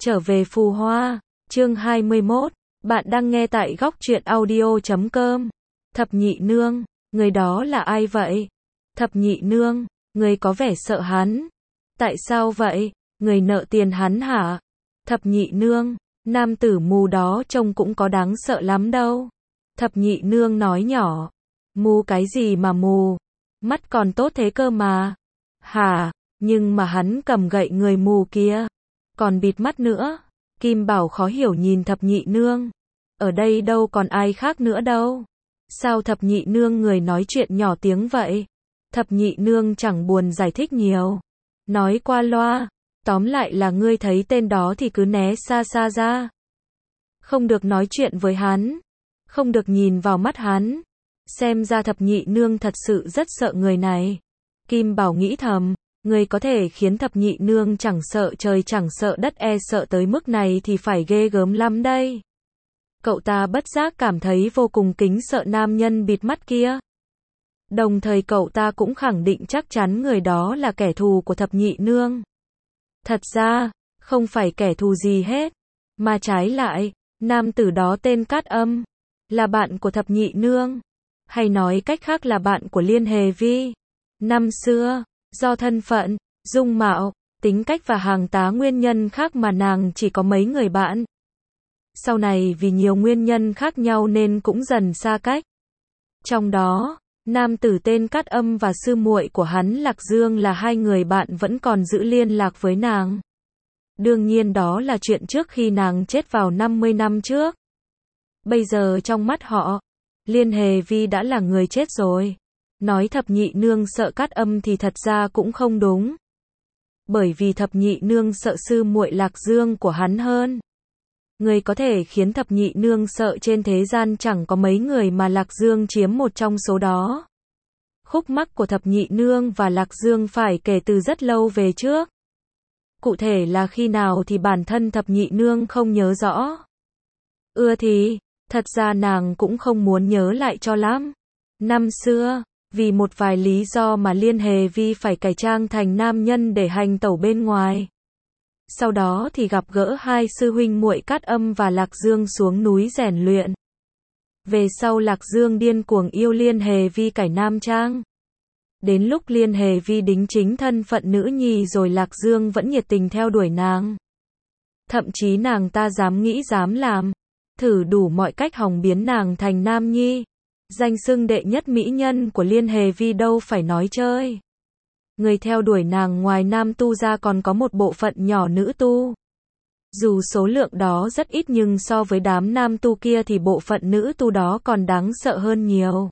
Trở về Phù Hoa, chương 21, bạn đang nghe tại góc truyện audio.com. Thập nhị nương, người đó là ai vậy? Thập nhị nương, người có vẻ sợ hắn. Tại sao vậy? Người nợ tiền hắn hả? Thập nhị nương, nam tử mù đó trông cũng có đáng sợ lắm đâu. Thập nhị nương nói nhỏ. Mù cái gì mà mù? Mắt còn tốt thế cơ mà. Hả? Nhưng mà hắn cầm gậy người mù kia. Còn bịt mắt nữa. Kim Bảo khó hiểu nhìn thập nhị nương. Ở đây đâu còn ai khác nữa đâu. Sao thập nhị nương người nói chuyện nhỏ tiếng vậy? Thập nhị nương chẳng buồn giải thích nhiều. Nói qua loa. Tóm lại là ngươi thấy tên đó thì cứ né xa xa ra. Không được nói chuyện với hắn. Không được nhìn vào mắt hắn. Xem ra thập nhị nương thật sự rất sợ người này. Kim Bảo nghĩ thầm. Người có thể khiến thập nhị nương chẳng sợ trời chẳng sợ đất sợ tới mức này thì phải ghê gớm lắm đây. Cậu ta bất giác cảm thấy vô cùng kính sợ nam nhân bịt mắt kia. Đồng thời cậu ta cũng khẳng định chắc chắn người đó là kẻ thù của thập nhị nương. Thật ra, không phải kẻ thù gì hết. Mà trái lại, nam tử đó tên Cát Âm. Là bạn của thập nhị nương. Hay nói cách khác là bạn của Liên Hề Vi. Năm xưa, do thân phận, dung mạo, tính cách và hàng tá nguyên nhân khác mà nàng chỉ có mấy người bạn. Sau này vì nhiều nguyên nhân khác nhau nên cũng dần xa cách. Trong đó, nam tử tên Cát Âm và sư muội của hắn Lạc Dương là hai người bạn vẫn còn giữ liên lạc với nàng. Đương nhiên đó là chuyện trước khi nàng chết vào 50 năm trước. Bây giờ trong mắt họ, Liên Hề Vi đã là người chết rồi. Nói thập nhị nương sợ Cát Âm thì thật ra cũng không đúng. Bởi vì thập nhị nương sợ sư muội Lạc Dương của hắn hơn. Người có thể khiến thập nhị nương sợ trên thế gian chẳng có mấy người mà Lạc Dương chiếm một trong số đó. Khúc mắc của thập nhị nương và Lạc Dương phải kể từ rất lâu về trước. Cụ thể là khi nào thì bản thân thập nhị nương không nhớ rõ. Thì, thật ra nàng cũng không muốn nhớ lại cho lắm. Năm xưa, vì một vài lý do mà Liên Hề Vi phải cải trang thành nam nhân để hành tẩu bên ngoài. Sau đó thì gặp gỡ hai sư huynh muội Cát Âm và Lạc Dương xuống núi rèn luyện. Về sau Lạc Dương điên cuồng yêu Liên Hề Vi cải nam trang. Đến lúc Liên Hề Vi đính chính thân phận nữ nhi rồi Lạc Dương vẫn nhiệt tình theo đuổi nàng. Thậm chí nàng ta dám nghĩ dám làm. Thử đủ mọi cách hòng biến nàng thành nam nhi. Danh xưng đệ nhất mỹ nhân của Liên Hề Vi đâu phải nói chơi. Người theo đuổi nàng ngoài nam tu ra còn có một bộ phận nhỏ nữ tu. Dù số lượng đó rất ít nhưng so với đám nam tu kia thì bộ phận nữ tu đó còn đáng sợ hơn nhiều.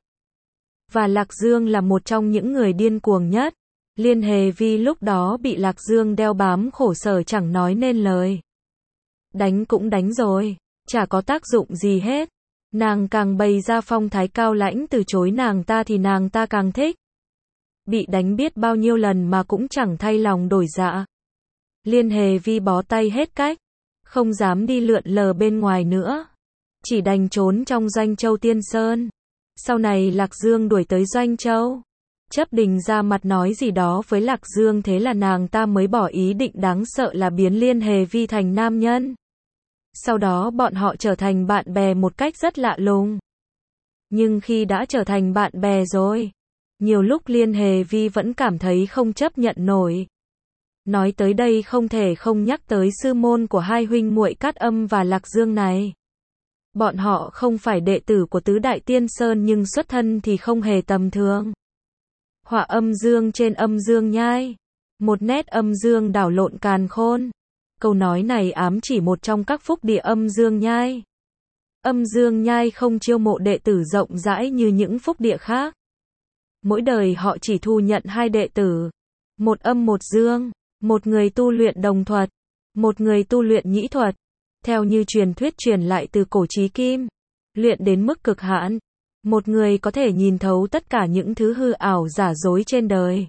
Và Lạc Dương là một trong những người điên cuồng nhất. Liên Hề Vi lúc đó bị Lạc Dương đeo bám khổ sở chẳng nói nên lời. Đánh cũng đánh rồi, chả có tác dụng gì hết. Nàng càng bày ra phong thái cao lãnh từ chối nàng ta thì nàng ta càng thích. Bị đánh biết bao nhiêu lần mà cũng chẳng thay lòng đổi dạ. Liên Hề Vi bó tay hết cách. Không dám đi lượn lờ bên ngoài nữa. Chỉ đành trốn trong Doanh Châu Tiên Sơn. Sau này Lạc Dương đuổi tới Doanh Châu. Chấp Đình ra mặt nói gì đó với Lạc Dương thế là nàng ta mới bỏ ý định đáng sợ là biến Liên Hề Vi thành nam nhân. Sau đó bọn họ trở thành bạn bè một cách rất lạ lùng. Nhưng khi đã trở thành bạn bè rồi, nhiều lúc Liên Hề Vi vẫn cảm thấy không chấp nhận nổi. Nói tới đây không thể không nhắc tới sư môn của hai huynh muội Cát Âm và Lạc Dương này. Bọn họ không phải đệ tử của Tứ Đại Tiên Sơn nhưng xuất thân thì không hề tầm thường. Họa âm dương trên âm dương nhai. Một nét âm dương đảo lộn càn khôn. Câu nói này ám chỉ một trong các phúc địa âm dương nhai. Âm dương nhai không chiêu mộ đệ tử rộng rãi như những phúc địa khác. Mỗi đời họ chỉ thu nhận hai đệ tử. Một âm một dương. Một người tu luyện đồng thuật. Một người tu luyện nhĩ thuật. Theo như truyền thuyết truyền lại từ cổ chí kim. Luyện đến mức cực hạn. Một người có thể nhìn thấu tất cả những thứ hư ảo giả dối trên đời.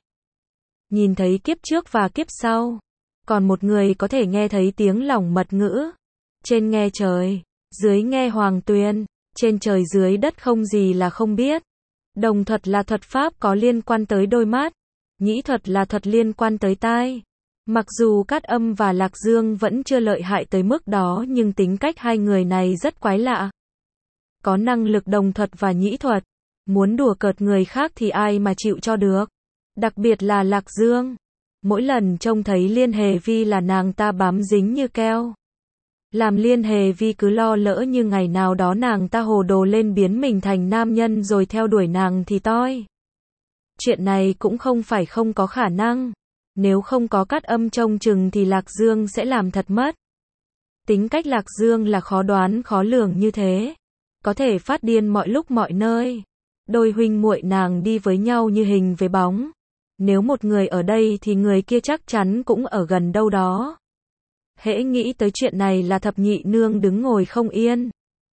Nhìn thấy kiếp trước và kiếp sau. Còn một người có thể nghe thấy tiếng lòng mật ngữ. Trên nghe trời, dưới nghe hoàng tuyền, trên trời dưới đất không gì là không biết. Đồng thuật là thuật pháp có liên quan tới đôi mắt. Nhĩ thuật là thuật liên quan tới tai. Mặc dù Cát Âm và Lạc Dương vẫn chưa lợi hại tới mức đó nhưng tính cách hai người này rất quái lạ. Có năng lực đồng thuật và nhĩ thuật. Muốn đùa cợt người khác thì ai mà chịu cho được. Đặc biệt là Lạc Dương. Mỗi lần trông thấy Liên Hề Vi là nàng ta bám dính như keo. Làm Liên Hề Vi cứ lo lỡ như ngày nào đó nàng ta hồ đồ lên biến mình thành nam nhân rồi theo đuổi nàng thì toi. Chuyện này cũng không phải không có khả năng. Nếu không có Cát Âm trông chừng thì Lạc Dương sẽ làm thật mất. Tính cách Lạc Dương là khó đoán khó lường như thế. Có thể phát điên mọi lúc mọi nơi. Đôi huynh muội nàng đi với nhau như hình với bóng. Nếu một người ở đây thì người kia chắc chắn cũng ở gần đâu đó. Hễ nghĩ tới chuyện này là thập nhị nương đứng ngồi không yên.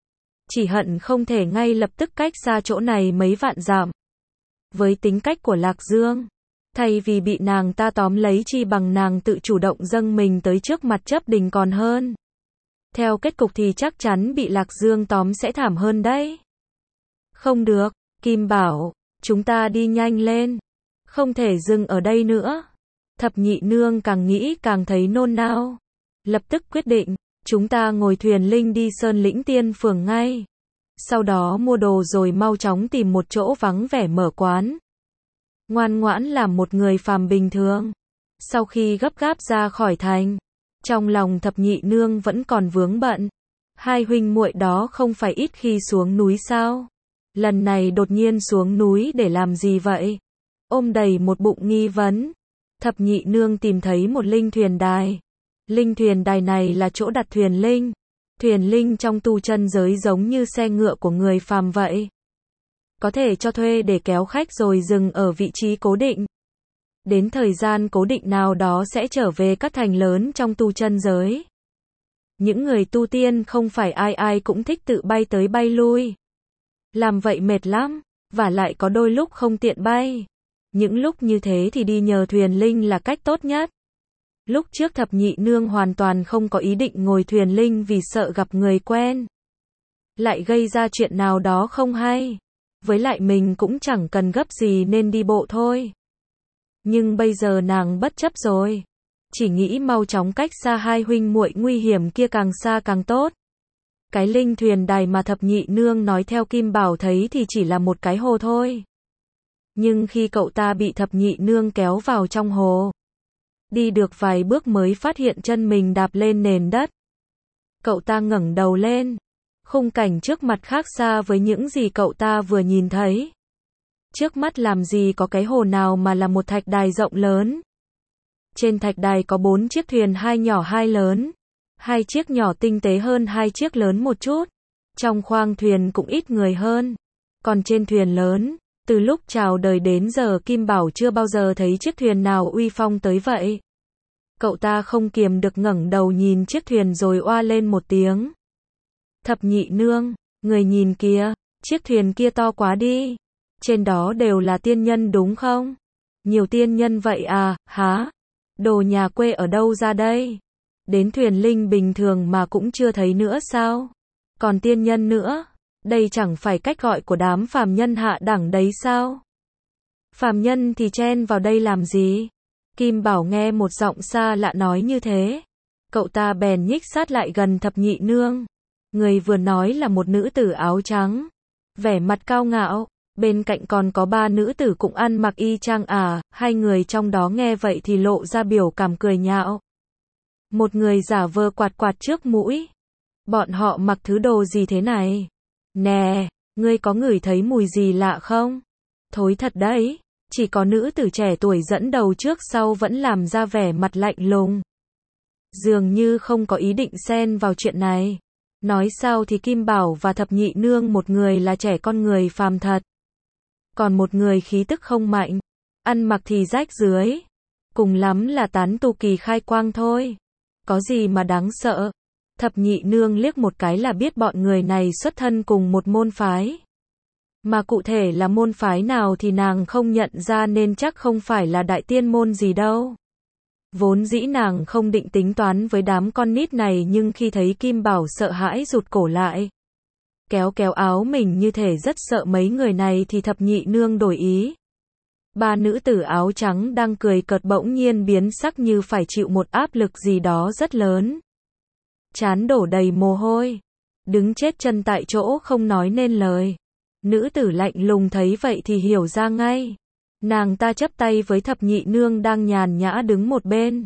Chỉ hận không thể ngay lập tức cách xa chỗ này mấy vạn dặm. Với tính cách của Lạc Dương, thay vì bị nàng ta tóm lấy chi bằng nàng tự chủ động dâng mình tới trước mặt chấp đình còn hơn. Theo kết cục thì chắc chắn bị Lạc Dương tóm sẽ thảm hơn đấy. Không được, Kim bảo, chúng ta đi nhanh lên. Không thể dừng ở đây nữa. Thập nhị nương càng nghĩ càng thấy nôn nao. Lập tức quyết định, chúng ta ngồi thuyền linh đi Sơn Lĩnh Tiên Phường ngay. Sau đó mua đồ rồi mau chóng tìm một chỗ vắng vẻ mở quán. Ngoan ngoãn làm một người phàm bình thường. Sau khi gấp gáp ra khỏi thành, trong lòng thập nhị nương vẫn còn vướng bận. Hai huynh muội đó không phải ít khi xuống núi sao? Lần này đột nhiên xuống núi để làm gì vậy? Ôm đầy một bụng nghi vấn. Thập nhị nương tìm thấy một linh thuyền đài. Linh thuyền đài này là chỗ đặt thuyền linh. Thuyền linh trong tu chân giới giống như xe ngựa của người phàm vậy. Có thể cho thuê để kéo khách rồi dừng ở vị trí cố định. Đến thời gian cố định nào đó sẽ trở về các thành lớn trong tu chân giới. Những người tu tiên không phải ai ai cũng thích tự bay tới bay lui. Làm vậy mệt lắm, và lại có đôi lúc không tiện bay. Những lúc như thế thì đi nhờ thuyền linh là cách tốt nhất. Lúc trước thập nhị nương hoàn toàn không có ý định ngồi thuyền linh vì sợ gặp người quen. Lại gây ra chuyện nào đó không hay. Với lại mình cũng chẳng cần gấp gì nên đi bộ thôi. Nhưng bây giờ nàng bất chấp rồi. Chỉ nghĩ mau chóng cách xa hai huynh muội nguy hiểm kia càng xa càng tốt. Cái linh thuyền đài mà thập nhị nương nói theo Kim Bảo thấy thì chỉ là một cái hồ thôi. Nhưng khi cậu ta bị thập nhị nương kéo vào trong hồ, đi được vài bước mới phát hiện chân mình đạp lên nền đất. Cậu ta ngẩng đầu lên. Khung cảnh trước mặt khác xa với những gì cậu ta vừa nhìn thấy. Trước mắt làm gì có cái hồ nào mà là một thạch đài rộng lớn. Trên thạch đài có 4 chiếc thuyền, 2 nhỏ 2 lớn. 2 chiếc nhỏ tinh tế hơn 2 chiếc lớn một chút. Trong khoang thuyền cũng ít người hơn. Còn trên thuyền lớn, từ lúc chào đời đến giờ Kim Bảo chưa bao giờ thấy chiếc thuyền nào uy phong tới vậy. Cậu ta không kiềm được ngẩng đầu nhìn chiếc thuyền rồi oa lên một tiếng. Thập nhị nương, người nhìn kìa, chiếc thuyền kia to quá đi. Trên đó đều là tiên nhân đúng không? Nhiều tiên nhân vậy à, hả? Đồ nhà quê ở đâu ra đây? Đến thuyền linh bình thường mà cũng chưa thấy nữa sao? Còn tiên nhân nữa? Đây chẳng phải cách gọi của đám phàm nhân hạ đẳng đấy sao? Phàm nhân thì chen vào đây làm gì? Kim Bảo nghe một giọng xa lạ nói như thế. Cậu ta bèn nhích sát lại gần thập nhị nương. Người vừa nói là một nữ tử áo trắng. Vẻ mặt cao ngạo. Bên cạnh còn có 3 nữ tử cũng ăn mặc y chang à. Hai người trong đó nghe vậy thì lộ ra biểu cảm cười nhạo. Một người giả vờ quạt quạt trước mũi. Bọn họ mặc thứ đồ gì thế này? Nè, ngươi có ngửi thấy mùi gì lạ không? Thối thật đấy. Chỉ có nữ tử trẻ tuổi dẫn đầu trước sau vẫn làm ra vẻ mặt lạnh lùng. Dường như không có ý định xen vào chuyện này. Nói sao thì Kim Bảo và thập nhị nương, một người là trẻ con người phàm thật. Còn một người khí tức không mạnh. Ăn mặc thì rách rưới. Cùng lắm là tán tu kỳ khai quang thôi. Có gì mà đáng sợ. Thập nhị nương liếc một cái là biết bọn người này xuất thân cùng một môn phái. Mà cụ thể là môn phái nào thì nàng không nhận ra nên chắc không phải là đại tiên môn gì đâu. Vốn dĩ nàng không định tính toán với đám con nít này nhưng khi thấy Kim Bảo sợ hãi rụt cổ lại. Kéo kéo áo mình như thể rất sợ mấy người này thì thập nhị nương đổi ý. Ba nữ tử áo trắng đang cười cợt bỗng nhiên biến sắc như phải chịu một áp lực gì đó rất lớn. Trán đổ đầy mồ hôi. Đứng chết chân tại chỗ không nói nên lời. Nữ tử lạnh lùng thấy vậy thì hiểu ra ngay. Nàng ta chắp tay với thập nhị nương đang nhàn nhã đứng một bên.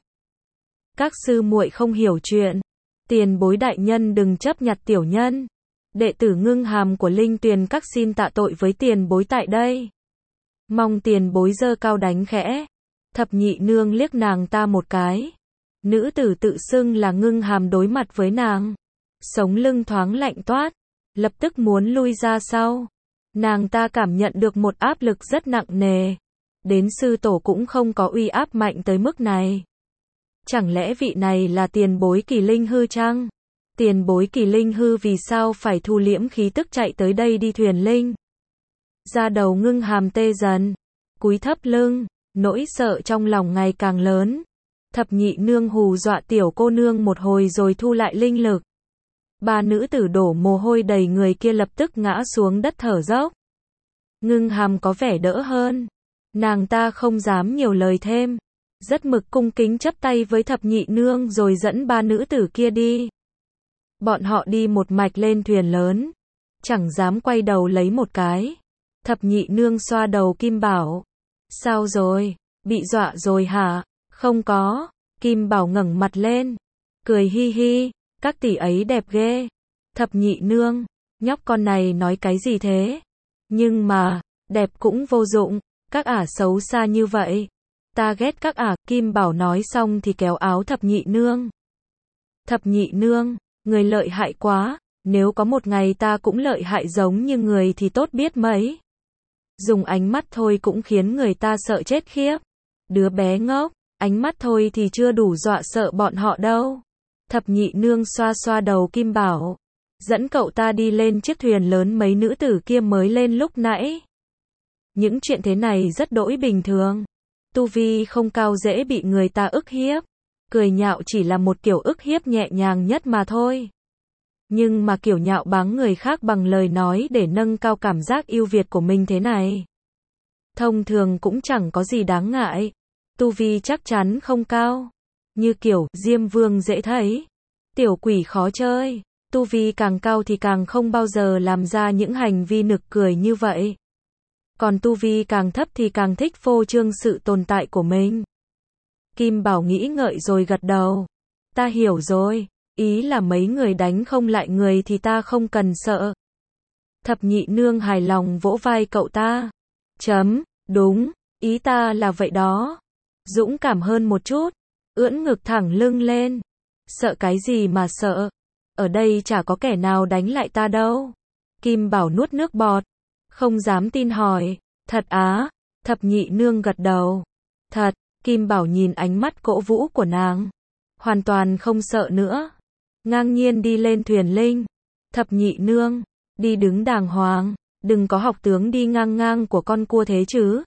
Các sư muội không hiểu chuyện. Tiền bối đại nhân đừng chấp nhặt tiểu nhân. Đệ tử Ngưng Hàm của Linh Tuyền các xin tạ tội với tiền bối tại đây. Mong tiền bối giơ cao đánh khẽ. Thập nhị nương liếc nàng ta một cái. Nữ tử tự xưng là Ngưng Hàm đối mặt với nàng. Sống lưng thoáng lạnh toát. Lập tức muốn lui ra sau. Nàng ta cảm nhận được một áp lực rất nặng nề. Đến sư tổ cũng không có uy áp mạnh tới mức này. Chẳng lẽ vị này là tiền bối Kỳ Linh Hư chăng? Tiền bối Kỳ Linh Hư vì sao phải thu liễm khí tức chạy tới đây đi thuyền linh? Da đầu Ngưng Hàm tê dần, cúi thấp lưng, nỗi sợ trong lòng ngày càng lớn. Thập nhị nương hù dọa tiểu cô nương một hồi rồi thu lại linh lực. Ba nữ tử đổ mồ hôi đầy người kia lập tức ngã xuống đất thở dốc. Ngưng Hàm có vẻ đỡ hơn. Nàng ta không dám nhiều lời thêm. Rất mực cung kính chắp tay với thập nhị nương rồi dẫn ba nữ tử kia đi. Bọn họ đi một mạch lên thuyền lớn. Chẳng dám quay đầu lấy một cái. Thập nhị nương xoa đầu Kim Bảo. Sao rồi? Bị dọa rồi hả? Không có. Kim Bảo ngẩng mặt lên. Cười hi hi. Các tỷ ấy đẹp ghê. Thập nhị nương. Nhóc con này nói cái gì thế? Nhưng mà, đẹp cũng vô dụng. Các ả xấu xa như vậy. Ta ghét các ả. Kim Bảo nói xong thì kéo áo thập nhị nương. Thập nhị nương, người lợi hại quá. Nếu có một ngày ta cũng lợi hại giống như người thì tốt biết mấy. Dùng ánh mắt thôi cũng khiến người ta sợ chết khiếp. Đứa bé ngốc, ánh mắt thôi thì chưa đủ dọa sợ bọn họ đâu. Thập nhị nương xoa xoa đầu Kim Bảo. Dẫn cậu ta đi lên chiếc thuyền lớn mấy nữ tử kia mới lên lúc nãy. Những chuyện thế này rất đỗi bình thường. Tu vi không cao dễ bị người ta ức hiếp. Cười nhạo chỉ là một kiểu ức hiếp nhẹ nhàng nhất mà thôi. Nhưng mà kiểu nhạo báng người khác bằng lời nói để nâng cao cảm giác ưu việt của mình thế này. Thông thường cũng chẳng có gì đáng ngại. Tu vi chắc chắn không cao. Như kiểu Diêm Vương dễ thấy. Tiểu quỷ khó chơi. Tu vi càng cao thì càng không bao giờ làm ra những hành vi nực cười như vậy. Còn tu vi càng thấp thì càng thích phô trương sự tồn tại của mình. Kim Bảo nghĩ ngợi rồi gật đầu. Ta hiểu rồi. Ý là mấy người đánh không lại người thì ta không cần sợ. Thập nhị nương hài lòng vỗ vai cậu ta. Đúng, ý ta là vậy đó. Dũng cảm hơn một chút. Ưỡn ngực thẳng lưng lên. Sợ cái gì mà sợ. Ở đây chả có kẻ nào đánh lại ta đâu. Kim Bảo nuốt nước bọt. Không dám tin hỏi. Thật á? Thập nhị nương gật đầu. Thật. Kim Bảo nhìn ánh mắt cổ vũ của nàng. Hoàn toàn không sợ nữa. Ngang nhiên đi lên thuyền linh. Thập nhị nương. Đi đứng đàng hoàng. Đừng có học tướng đi ngang ngang của con cua thế chứ.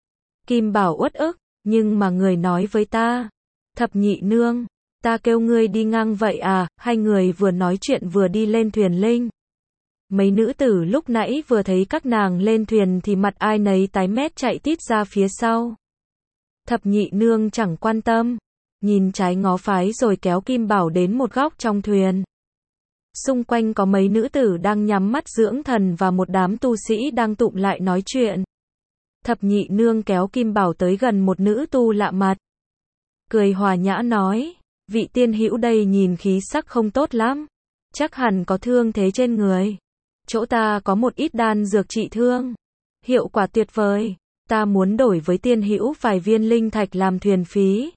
Kim Bảo uất ức. Nhưng mà người nói với ta. Thập nhị nương. Ta kêu ngươi đi ngang vậy à? Hai người vừa nói chuyện vừa đi lên thuyền linh. Mấy nữ tử lúc nãy vừa thấy các nàng lên thuyền thì mặt ai nấy tái mét chạy tít ra phía sau. Thập nhị nương chẳng quan tâm. Nhìn trái ngó phái rồi kéo Kim Bảo đến một góc trong thuyền. Xung quanh có mấy nữ tử đang nhắm mắt dưỡng thần và một đám tu sĩ đang tụm lại nói chuyện. Thập nhị nương kéo Kim Bảo tới gần một nữ tu lạ mặt. Cười hòa nhã nói, vị tiên hữu đây nhìn khí sắc không tốt lắm. Chắc hẳn có thương thế trên người. Chỗ ta có một ít đan dược trị thương. Hiệu quả tuyệt vời. Ta muốn đổi với tiên hữu vài viên linh thạch làm thuyền phí.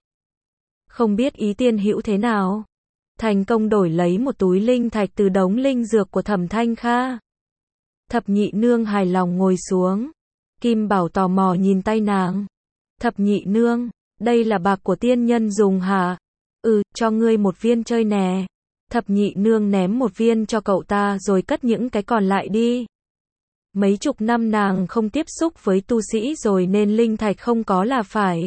Không biết ý tiên hữu thế nào? Thành công đổi lấy một túi linh thạch từ đống linh dược của Thẩm Thanh Kha. Thập nhị nương hài lòng ngồi xuống. Kim Bảo tò mò nhìn tay nàng. Thập nhị nương, đây là bạc của tiên nhân dùng hả? Cho ngươi một viên chơi nè. Thập nhị nương ném một viên cho cậu ta rồi cất những cái còn lại đi. Mấy chục năm nàng không tiếp xúc với tu sĩ rồi nên linh thạch không có là phải.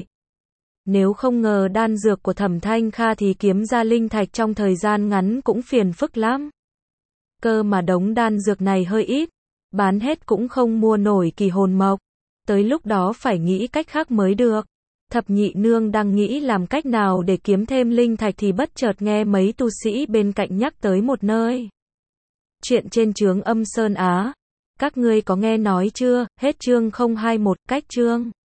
Nếu không ngờ đan dược của Thẩm Thanh Kha thì kiếm ra linh thạch trong thời gian ngắn cũng phiền phức lắm. Cơ mà đống đan dược này hơi ít. Bán hết cũng không mua nổi Kỳ Hồn Mộc. tới lúc đó phải nghĩ cách khác mới được. Thập nhị nương đang nghĩ làm cách nào để kiếm thêm linh thạch thì bất chợt nghe mấy tu sĩ bên cạnh nhắc tới một nơi. Chuyện trên chướng Âm Sơn Á. Các ngươi có nghe nói chưa? Hết chương 021, cách chương.